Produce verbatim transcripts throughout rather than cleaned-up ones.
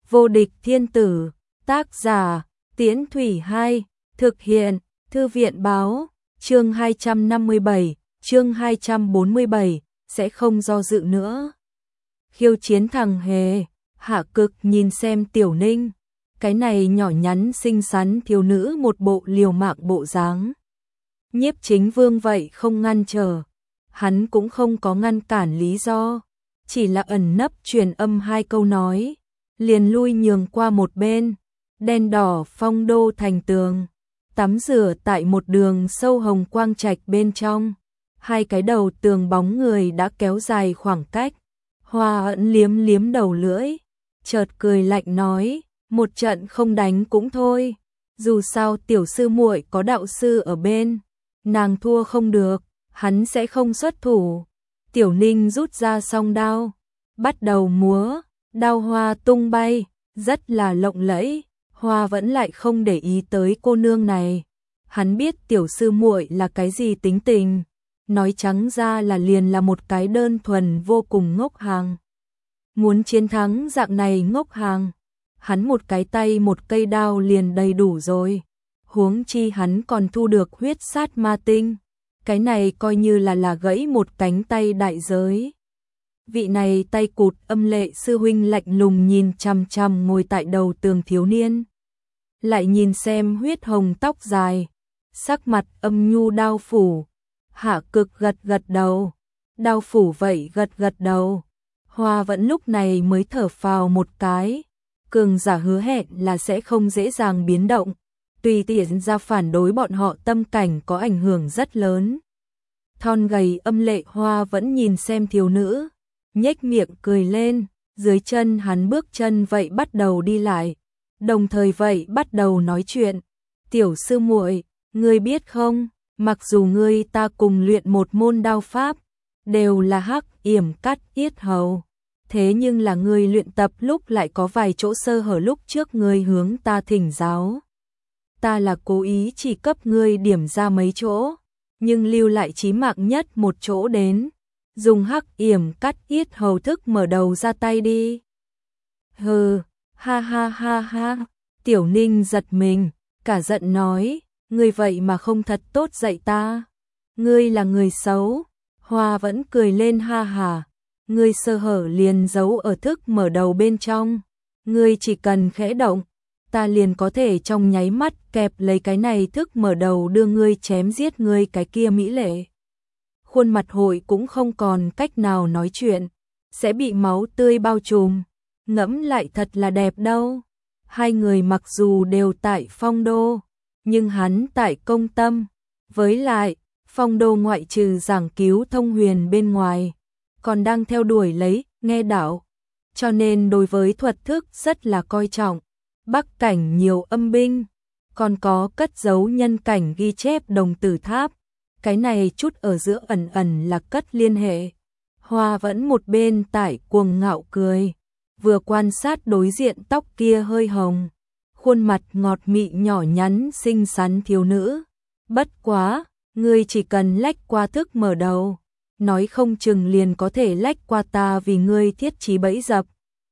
Vô địch thiên tử, tác giả, Tiễn Thủy Hai, thực hiện, Thư viện báo, chương hai trăm năm mươi bảy, chương hai trăm bốn mươi bảy, sẽ không do dự nữa. Khiêu chiến thằng hề, Hạ Cực nhìn xem Tiểu Ninh, cái này nhỏ nhắn xinh xắn thiếu nữ một bộ liều mạng bộ dáng. Nhiếp Chính Vương vậy không ngăn trở, hắn cũng không có ngăn cản lý do, chỉ là ẩn nấp truyền âm hai câu nói, liền lui nhường qua một bên. Đen đỏ phong đô thành tường, tắm rửa tại một đường sâu hồng quang trạch bên trong, hai cái đầu tường bóng người đã kéo dài khoảng cách. Hoa ẩn liếm liếm đầu lưỡi, chợt cười lạnh nói, một trận không đánh cũng thôi, dù sao tiểu sư muội có đạo sư ở bên, nàng thua không được, hắn sẽ không xuất thủ. Tiểu Ninh rút ra song đao, bắt đầu múa, đao hoa tung bay, rất là lộng lẫy. Hoa vẫn lại không để ý tới cô nương này, hắn biết tiểu sư muội là cái gì tính tình, nói trắng ra là liền là một cái đơn thuần vô cùng ngốc hàng. Muốn chiến thắng dạng này ngốc hàng, hắn một cái tay một cây đao liền đầy đủ rồi, huống chi hắn còn thu được huyết sát ma tinh, cái này coi như là là gãy một cánh tay đại giới. Vị này tay cụt âm lệ sư huynh lạnh lùng nhìn chằm chằm ngồi tại đầu tường thiếu niên, lại nhìn xem huyết hồng tóc dài, sắc mặt âm nhu đao phủ. Hạ Cực gật gật đầu, đao phủ vậy gật gật đầu. Hoa vẫn lúc này mới thở phào một cái, cường giả hứa hẹn là sẽ không dễ dàng biến động, tùy tiện ra phản đối bọn họ tâm cảnh có ảnh hưởng rất lớn. Thon gầy âm lệ Hoa vẫn nhìn xem thiếu nữ, nhếch miệng cười lên, dưới chân hắn bước chân vậy bắt đầu đi lại, đồng thời vậy bắt đầu nói chuyện. Tiểu sư muội, ngươi biết không, mặc dù ngươi ta cùng luyện một môn đao pháp, đều là hắc yểm cắt yết hầu, thế nhưng là ngươi luyện tập lúc lại có vài chỗ sơ hở lúc trước ngươi hướng ta thỉnh giáo. Ta là cố ý chỉ cấp ngươi điểm ra mấy chỗ, nhưng lưu lại chí mạng nhất một chỗ đến. Dùng hắc yểm cắt yết hầu thức mở đầu ra tay đi. Hừ, ha ha ha ha. Tiểu Ninh giật mình, cả giận nói, ngươi vậy mà không thật tốt dạy ta. Ngươi là người xấu. Hoa vẫn cười lên ha hà. Ngươi sơ hở liền giấu ở thức mở đầu bên trong. Ngươi chỉ cần khẽ động, ta liền có thể trong nháy mắt kẹp lấy cái này thức mở đầu đưa ngươi chém giết ngươi cái kia mỹ lệ. Khuôn mặt hội cũng không còn cách nào nói chuyện, sẽ bị máu tươi bao trùm, ngẫm lại thật là đẹp đâu. Hai người mặc dù đều tại phong đô, nhưng hắn tại công tâm, với lại, phong đô ngoại trừ giảng cứu thông huyền bên ngoài, còn đang theo đuổi lấy, nghe đạo, cho nên đối với thuật thức rất là coi trọng. Bắc cảnh nhiều âm binh, còn có cất giấu nhân cảnh ghi chép đồng tử tháp. Cái này chút ở giữa ẩn ẩn là cất liên hệ. Hoa vẫn một bên tại cuồng ngạo cười, vừa quan sát đối diện tóc kia hơi hồng, khuôn mặt ngọt mị nhỏ nhắn xinh xắn thiếu nữ. Bất quá, ngươi chỉ cần lách qua thức mở đầu, nói không chừng liền có thể lách qua ta vì ngươi thiết trí bẫy dập.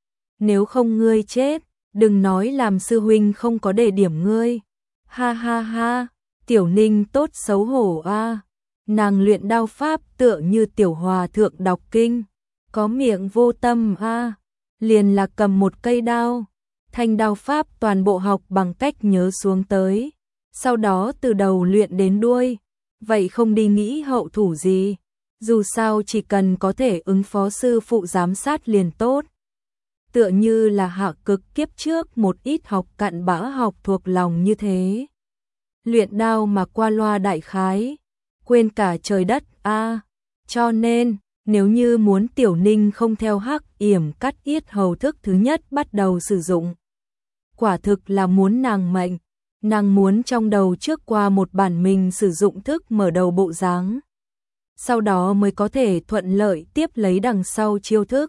Nếu không ngươi chết, đừng nói làm sư huynh không có đề điểm ngươi. Ha ha ha. Tiểu Ninh tốt xấu hổ a, à. Nàng luyện đao pháp tựa như tiểu hòa thượng đọc kinh, có miệng vô tâm a, à. Liền là cầm một cây đao, thanh đao pháp toàn bộ học bằng cách nhớ xuống tới, sau đó từ đầu luyện đến đuôi, vậy không đi nghĩ hậu thủ gì, dù sao chỉ cần có thể ứng phó sư phụ giám sát liền tốt. Tựa như là Hạ Cực kiếp trước một ít học cặn bã học thuộc lòng như thế. Luyện đao mà qua loa đại khái, quên cả trời đất a, à. Cho nên, nếu như muốn Tiểu Ninh không theo hắc yểm cắt yết hầu thức thứ nhất bắt đầu sử dụng, quả thực là muốn nàng mệnh. Nàng muốn trong đầu trước qua một bản mình sử dụng thức mở đầu bộ dáng, sau đó mới có thể thuận lợi tiếp lấy đằng sau chiêu thức.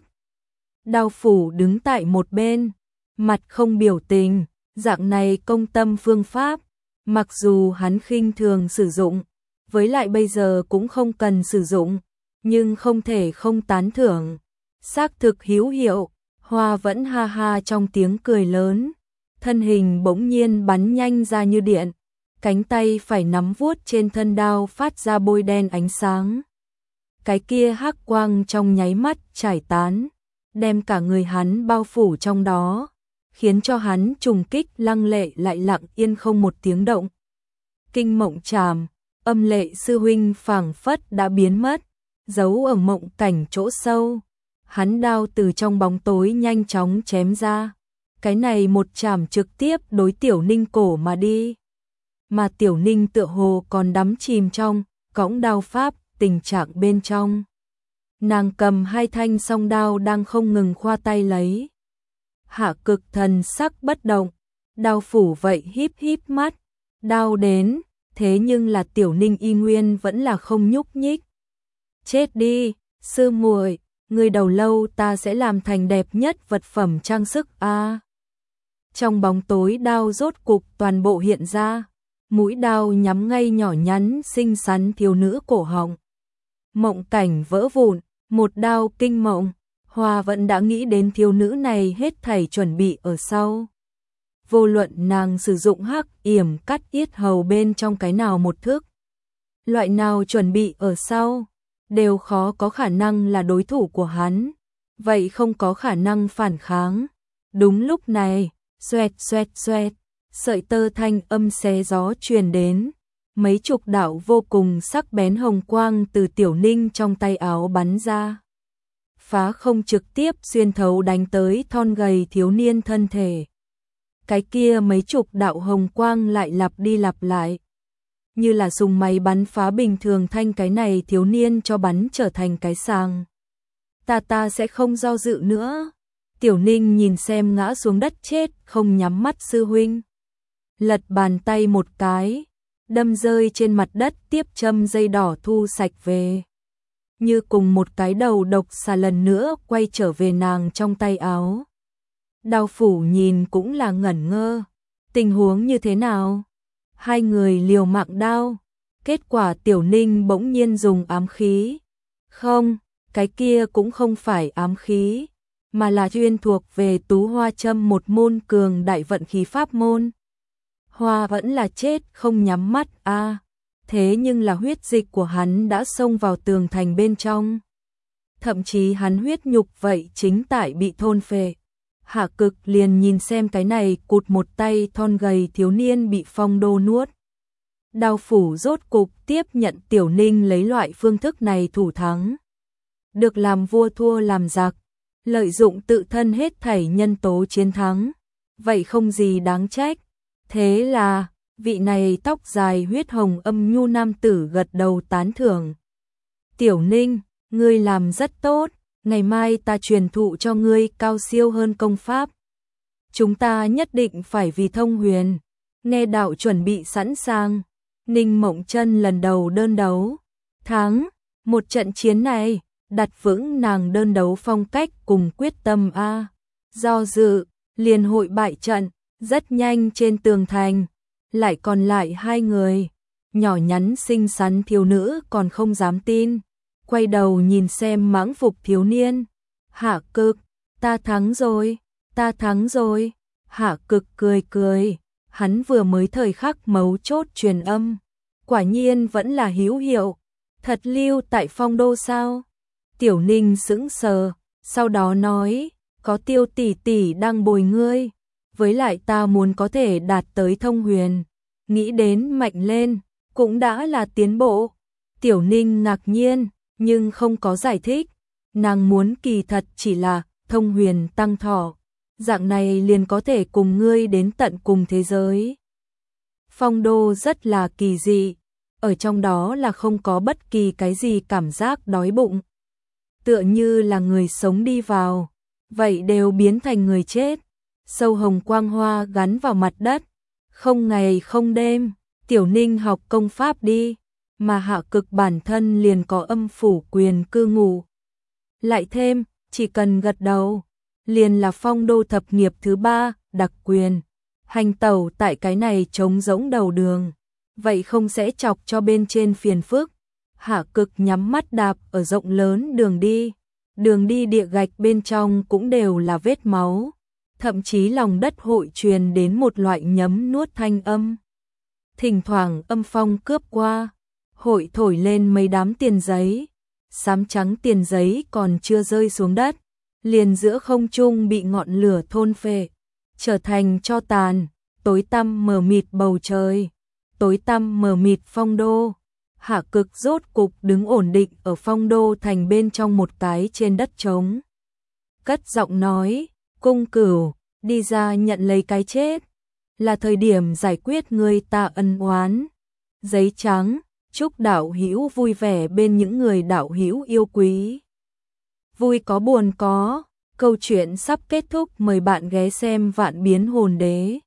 Đao phủ đứng tại một bên, mặt không biểu tình, dạng này công tâm phương pháp, mặc dù hắn khinh thường sử dụng, với lại bây giờ cũng không cần sử dụng, nhưng không thể không tán thưởng. Xác thực hữu hiệu, Hoa vẫn ha ha trong tiếng cười lớn, thân hình bỗng nhiên bắn nhanh ra như điện, cánh tay phải nắm vuốt trên thân đao phát ra bôi đen ánh sáng. Cái kia hắc quang trong nháy mắt trải tán, đem cả người hắn bao phủ trong đó, khiến cho hắn trùng kích lăng lệ lại lặng yên không một tiếng động. Kinh mộng trảm, âm lệ sư huynh phảng phất đã biến mất, giấu ở mộng cảnh chỗ sâu. Hắn đao từ trong bóng tối nhanh chóng chém ra. Cái này một chảm trực tiếp đối Tiểu Ninh cổ mà đi. Mà Tiểu Ninh tựa hồ còn đắm chìm trong cõng đao pháp tình trạng bên trong. Nàng cầm hai thanh song đao đang không ngừng khoa tay lấy. Hạ Cực thần sắc bất động, đao phủ vậy híp híp mắt, đao đến, thế nhưng là Tiểu Ninh y nguyên vẫn là không nhúc nhích. Chết đi, sư muội, người đầu lâu ta sẽ làm thành đẹp nhất vật phẩm trang sức a. À. Trong bóng tối đao rốt cục toàn bộ hiện ra, mũi đao nhắm ngay nhỏ nhắn xinh xắn thiếu nữ cổ họng. Mộng cảnh vỡ vụn, một đao kinh mộng, Hoa vẫn đã nghĩ đến thiếu nữ này hết thảy chuẩn bị ở sau. Vô luận nàng sử dụng hắc yểm cắt yết hầu bên trong cái nào một thức, loại nào chuẩn bị ở sau, đều khó có khả năng là đối thủ của hắn, vậy không có khả năng phản kháng. Đúng lúc này, xoẹt xoẹt xoẹt, sợi tơ thanh âm xé gió truyền đến, mấy chục đạo vô cùng sắc bén hồng quang từ Tiểu Ninh trong tay áo bắn ra. Phá không trực tiếp xuyên thấu đánh tới thon gầy thiếu niên thân thể. Cái kia mấy chục đạo hồng quang lại lặp đi lặp lại, như là dùng máy bắn phá bình thường thanh cái này thiếu niên cho bắn trở thành cái sàng. Ta ta sẽ không do dự nữa. Tiểu Ninh nhìn xem ngã xuống đất chết không nhắm mắt sư huynh. Lật bàn tay một cái, đâm rơi trên mặt đất tiếp châm dây đỏ thu sạch về. Như cùng một cái đầu độc xà lần nữa quay trở về nàng trong tay áo. Đao phủ nhìn cũng là ngẩn ngơ. Tình huống như thế nào? Hai người liều mạng đao. Kết quả Tiểu Ninh bỗng nhiên dùng ám khí. Không, cái kia cũng không phải ám khí, mà là chuyên thuộc về Tú Hoa Châm một môn cường đại vận khí pháp môn. Hoa vẫn là chết không nhắm mắt a, à, thế nhưng là huyết dịch của hắn đã xông vào tường thành bên trong. Thậm chí hắn huyết nhục vậy chính tại bị thôn phệ. Hạ Cực liền nhìn xem cái này cụt một tay thon gầy thiếu niên bị phong đô nuốt. Đao phủ rốt cục tiếp nhận Tiểu Ninh lấy loại phương thức này thủ thắng. Được làm vua thua làm giặc, lợi dụng tự thân hết thảy nhân tố chiến thắng, vậy không gì đáng trách. Thế là, vị này tóc dài huyết hồng âm nhu nam tử gật đầu tán thưởng. Tiểu Ninh, ngươi làm rất tốt, ngày mai ta truyền thụ cho ngươi cao siêu hơn công pháp. Chúng ta nhất định phải vì thông huyền. Nghe đạo chuẩn bị sẵn sàng. Ninh Mộng Chân lần đầu đơn đấu, thắng. Một trận chiến này, đặt vững nàng đơn đấu phong cách cùng quyết tâm a. Do dự, liền hội bại trận, rất nhanh trên tường thành, lại còn lại hai người. Nhỏ nhắn xinh xắn thiếu nữ còn không dám tin, quay đầu nhìn xem mãng phục thiếu niên. Hạ Cực, ta thắng rồi, ta thắng rồi. Hạ Cực cười cười, hắn vừa mới thời khắc mấu chốt truyền âm, quả nhiên vẫn là hữu hiệu. Thật lưu tại phong đô sao? Tiểu Ninh sững sờ, sau đó nói, có Tiêu tỷ tỷ đang bồi ngươi, với lại ta muốn có thể đạt tới thông huyền, nghĩ đến mạnh lên, cũng đã là tiến bộ. Tiểu Ninh ngạc nhiên, nhưng không có giải thích, nàng muốn kỳ thật chỉ là thông huyền tăng thọ, dạng này liền có thể cùng ngươi đến tận cùng thế giới. Phong đô rất là kỳ dị, ở trong đó là không có bất kỳ cái gì cảm giác đói bụng. Tựa như là người sống đi vào, vậy đều biến thành người chết. Sâu hồng quang hoa gắn vào mặt đất, không ngày không đêm. Tiểu Ninh học công pháp đi, mà Hạ Cực bản thân liền có âm phủ quyền cư ngụ. Lại thêm, chỉ cần gật đầu, liền là phong đô thập nghiệp thứ ba, đặc quyền. Hành tẩu tại cái này trống rỗng đầu đường, vậy không sẽ chọc cho bên trên phiền phức. Hạ Cực nhắm mắt đạp ở rộng lớn đường đi, đường đi địa gạch bên trong cũng đều là vết máu, thậm chí lòng đất hội truyền đến một loại nhấm nuốt thanh âm. Thỉnh thoảng âm phong cướp qua, hội thổi lên mấy đám tiền giấy, xám trắng tiền giấy còn chưa rơi xuống đất, liền giữa không trung bị ngọn lửa thôn phệ, trở thành tro tàn, tối tăm mờ mịt bầu trời, tối tăm mờ mịt phong đô. Hạ Cực rốt cục đứng ổn định ở phong đô thành bên trong một cái trên đất trống. Cất giọng nói, Cung Cửu, đi ra nhận lấy cái chết, là thời điểm giải quyết người ta ân oán. Giấy trắng, chúc đạo hữu vui vẻ bên những người đạo hữu yêu quý. Vui có buồn có, câu chuyện sắp kết thúc, mời bạn ghé xem Vạn Biến Hồn Đế.